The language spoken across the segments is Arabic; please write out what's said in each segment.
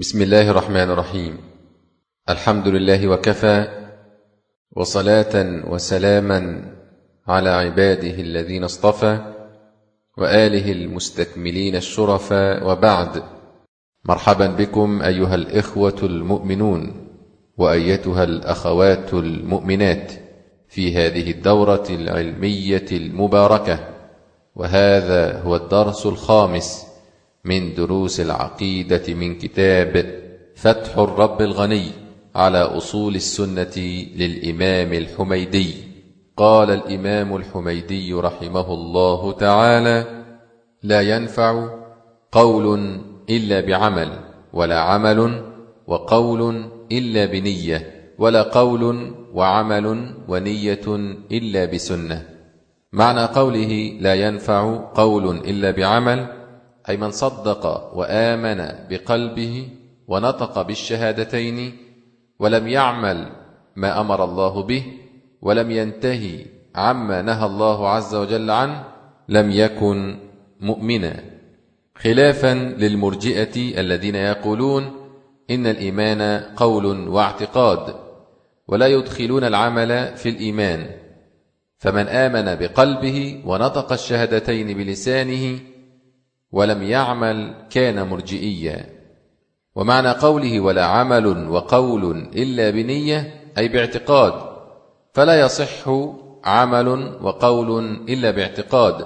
بسم الله الرحمن الرحيم. الحمد لله وكفى، وصلاة وسلاما على عباده الذين اصطفى، وآله المستكملين الشرفا، وبعد. مرحبا بكم أيها الإخوة المؤمنون وأيتها الأخوات المؤمنات في هذه الدورة العلمية المباركة، وهذا هو الدرس الخامس من دروس العقيدة من كتاب فتح الرب الغني على أصول السنة للإمام الحميدي. قال الإمام الحميدي رحمه الله تعالى: لا ينفع قول إلا بعمل، ولا عمل وقول إلا بنية، ولا قول وعمل ونية إلا بسنة. معنى قوله لا ينفع قول إلا بعمل، أي من صدق وآمن بقلبه ونطق بالشهادتين ولم يعمل ما أمر الله به ولم ينتهي عما نهى الله عز وجل عنه لم يكن مؤمنا، خلافا للمرجئة الذين يقولون إن الإيمان قول واعتقاد ولا يدخلون العمل في الإيمان، فمن آمن بقلبه ونطق الشهادتين بلسانه ولم يعمل كان مرجئيا. ومعنى قوله ولا عمل وقول إلا بنية، أي باعتقاد، فلا يصح عمل وقول إلا باعتقاد،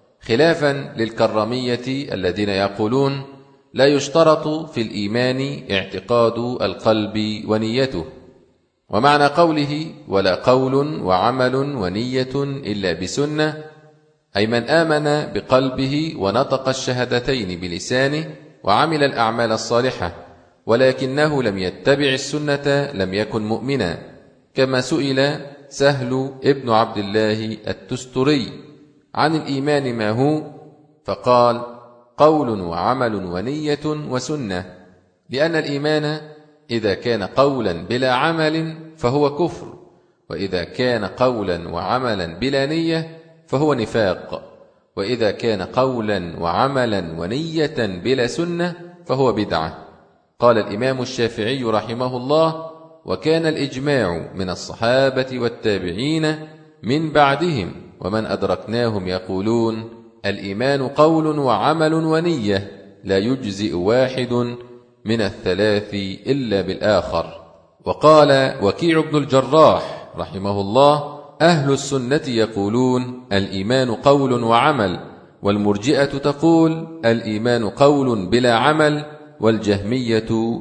خلافا للكرامية الذين يقولون لا يشترط في الإيمان اعتقاد القلب ونيته. ومعنى قوله ولا قول وعمل ونية إلا بسنة، أي من آمن بقلبه ونطق الشهادتين بلسانه وعمل الأعمال الصالحة ولكنه لم يتبع السنة لم يكن مؤمنا، كما سئل سهل ابن عبد الله التستري عن الإيمان ما هو، فقال: قول وعمل ونية وسنة، لأن الإيمان إذا كان قولا بلا عمل فهو كفر، وإذا كان قولا وعملا بلا نية فهو نفاق، وإذا كان قولا وعملا ونية بلا سنة فهو بدعة. قال الإمام الشافعي رحمه الله: وكان الإجماع من الصحابة والتابعين من بعدهم ومن أدركناهم يقولون الإيمان قول وعمل ونية، لا يجزئ واحد من الثلاث إلا بالآخر. وقال وكيع بن الجراح رحمه الله: أهل السنة يقولون الإيمان قول وعمل، والمرجئة تقول الإيمان قول بلا عمل، والجهمية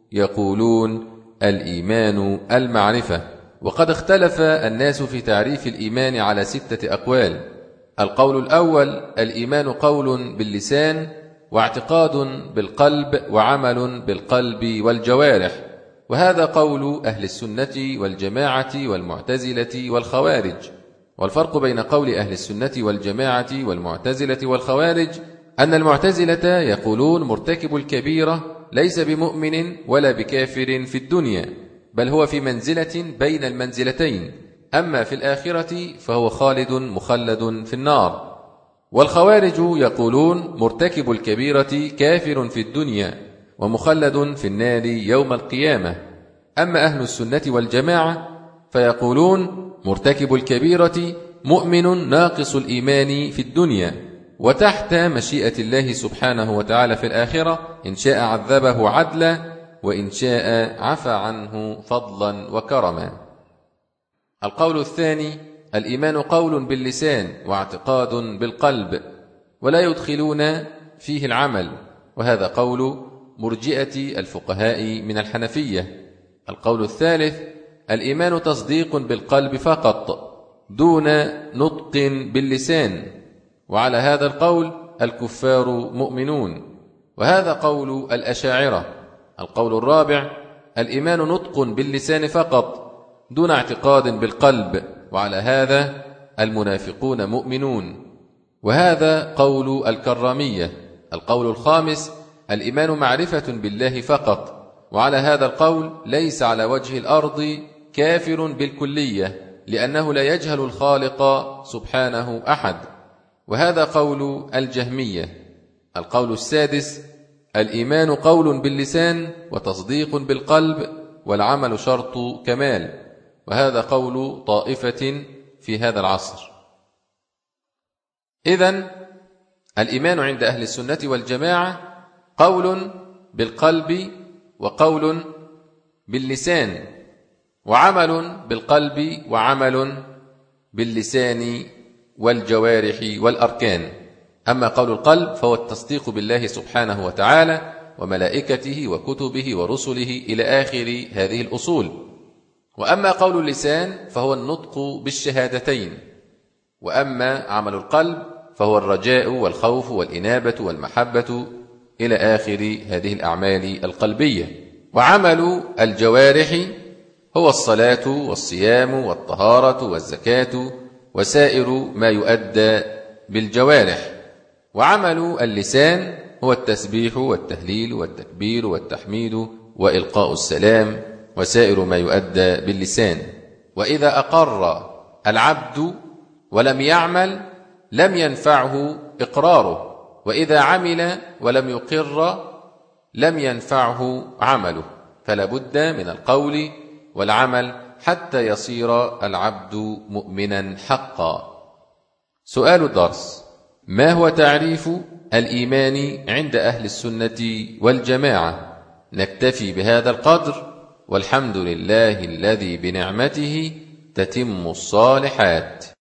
يقولون الإيمان المعرفة. وقد اختلف الناس في تعريف الإيمان على 6 أقوال. القول الأول: الإيمان قول باللسان واعتقاد بالقلب وعمل بالقلب والجوارح، وهذا قول أهل السنة والجماعة والمعتزلة والخوارج. والفرق بين قول أهل السنة والجماعة والمعتزلة والخوارج أن المعتزلة يقولون مرتكب الكبيرة ليس بمؤمن ولا بكافر في الدنيا، بل هو في منزلة بين المنزلتين، أما في الآخرة فهو خالد مخلد في النار. والخوارج يقولون مرتكب الكبيرة كافر في الدنيا ومخلد في النار يوم القيامة. أما أهل السنة والجماعة فيقولون مرتكب الكبيرة مؤمن ناقص الإيمان في الدنيا وتحت مشيئة الله سبحانه وتعالى في الآخرة، إن شاء عذبه عدلا وإن شاء عفى عنه فضلا وكرما. القول الثاني: الإيمان قول باللسان واعتقاد بالقلب ولا يدخلون فيه العمل، وهذا قول مرجئة الفقهاء من الحنفية. القول الثالث: الإيمان تصديق بالقلب فقط دون نطق باللسان، وعلى هذا القول الكفار مؤمنون، وهذا قول الأشاعرة. القول الرابع: الإيمان نطق باللسان فقط دون اعتقاد بالقلب، وعلى هذا المنافقون مؤمنون، وهذا قول الكرامية. القول الخامس: الإيمان معرفة بالله فقط، وعلى هذا القول ليس على وجه الأرض كافر بالكلية، لأنه لا يجهل الخالق سبحانه أحد، وهذا قول الجهمية. القول السادس: الإيمان قول باللسان وتصديق بالقلب والعمل شرط كمال، وهذا قول طائفة في هذا العصر. إذن الإيمان عند أهل السنة والجماعة قول بالقلب وقول باللسان وعمل بالقلب وعمل باللسان والجوارح والأركان. أما قول القلب فهو التصديق بالله سبحانه وتعالى وملائكته وكتبه ورسله إلى آخر هذه الأصول. وأما قول اللسان فهو النطق بالشهادتين. وأما عمل القلب فهو الرجاء والخوف والإنابة والمحبة إلى آخر هذه الأعمال القلبية. وعمل الجوارح هو الصلاة والصيام والطهارة والزكاة وسائر ما يؤدى بالجوارح. وعمل اللسان هو التسبيح والتهليل والتكبير والتحميد وإلقاء السلام وسائر ما يؤدى باللسان. وإذا أقر العبد ولم يعمل لم ينفعه إقراره، وإذا عمل ولم يقر لم ينفعه عمله، فلا بد من القول والعمل حتى يصير العبد مؤمنا حقا. سؤال الدرس: ما هو تعريف الإيمان عند أهل السنة والجماعة؟ نكتفي بهذا القدر، والحمد لله الذي بنعمته تتم الصالحات.